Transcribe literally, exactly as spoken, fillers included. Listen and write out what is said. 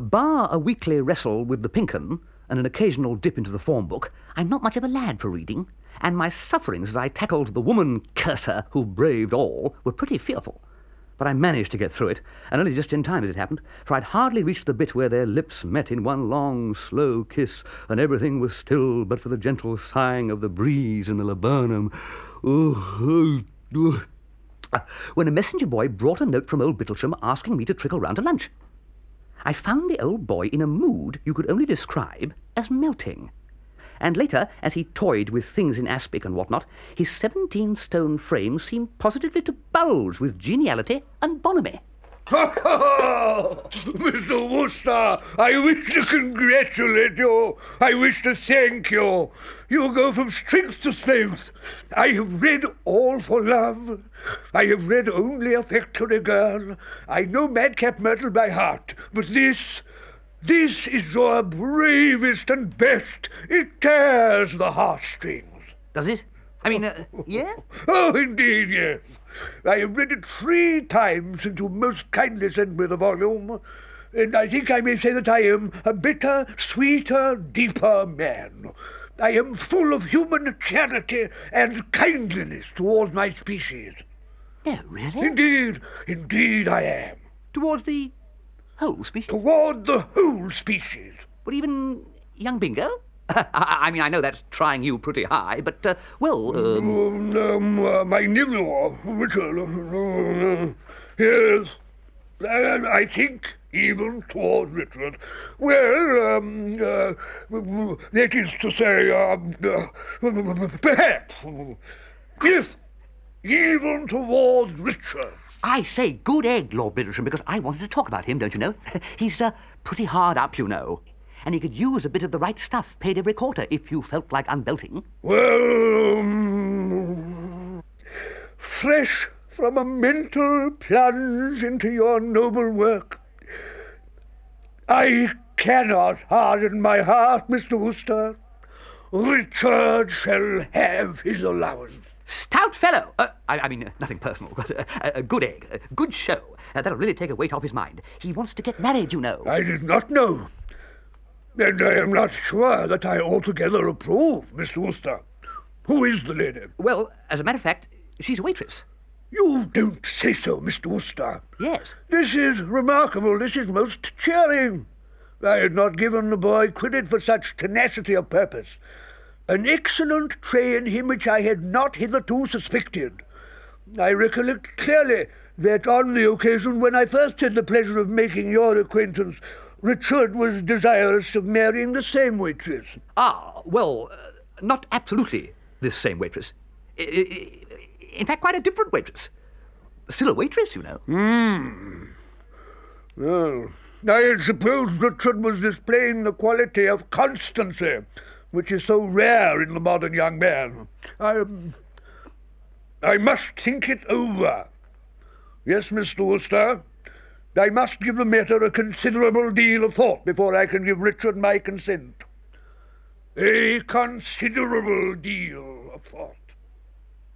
Bar a weekly wrestle with the Pink 'Un and an occasional dip into the form book, I'm not much of a lad for reading, and my sufferings as I tackled the woman curser who braved all were pretty fearful. But I managed to get through it, and only just in time as it happened, for I'd hardly reached the bit where their lips met in one long, slow kiss, and everything was still but for the gentle sighing of the breeze in the laburnum. Oh, oh, oh. When a messenger boy brought a note from old Bittlesham asking me to trickle round to lunch. I found the old boy in a mood you could only describe as melting. And later, as he toyed with things in aspic and what-not, his seventeen-stone frame seemed positively to bulge with geniality and bonhomie. Ha ha! Mister Wooster, I wish to congratulate you. I wish to thank you. You go from strength to strength. I have read All for Love. I have read Only a Factory Girl. I know Madcap Myrtle by heart, but this... This is your bravest and best. It tears the heartstrings. Does it? I mean, uh, yeah? Oh, indeed, yes. I have read it three times since you most kindly sent me the volume, and I think I may say that I am a better, sweeter, deeper man. I am full of human charity and kindliness towards my species. No, really? Indeed, indeed I am. Towards the whole species? Toward the whole species. But even young Bingo? I, I mean, I know that's trying you pretty high, but, uh, well... Um... Um, um, uh, my nephew, Richard, uh, yes, uh, I think even toward Richard. Well, um, uh, that is to say, uh, uh, perhaps, if even toward Richard. I say, good egg, Lord Bittlesham, because I wanted to talk about him, don't you know? He's uh, pretty hard up, you know. And he could use a bit of the right stuff paid every quarter if you felt like unbelting. Well, um, fresh from a mental plunge into your noble work, I cannot harden my heart, Mister Wooster. Richard shall have his allowance. Stout fellow! Uh, I, I mean, uh, nothing personal, but uh, a good egg, a good show. Uh, that'll really take a weight off his mind. He wants to get married, you know. I did not know. And I am not sure that I altogether approve, Mister Wooster. Who is the lady? Well, as a matter of fact, she's a waitress. You don't say so, Mister Wooster. Yes. This is remarkable. This is most cheering. I had not given the boy credit for such tenacity of purpose. An excellent trait in him which I had not hitherto suspected. I recollect clearly that on the occasion when I first had the pleasure of making your acquaintance, Richard was desirous of marrying the same waitress. Ah, well, uh, not absolutely this same waitress. I, I, in fact, quite a different waitress. Still a waitress, you know. Hmm. Well, I suppose Richard was displaying the quality of constancy, which is so rare in the modern young man. I, um, I must think it over. Yes, Mister Wooster, I must give the matter a considerable deal of thought before I can give Richard my consent. A considerable deal of thought.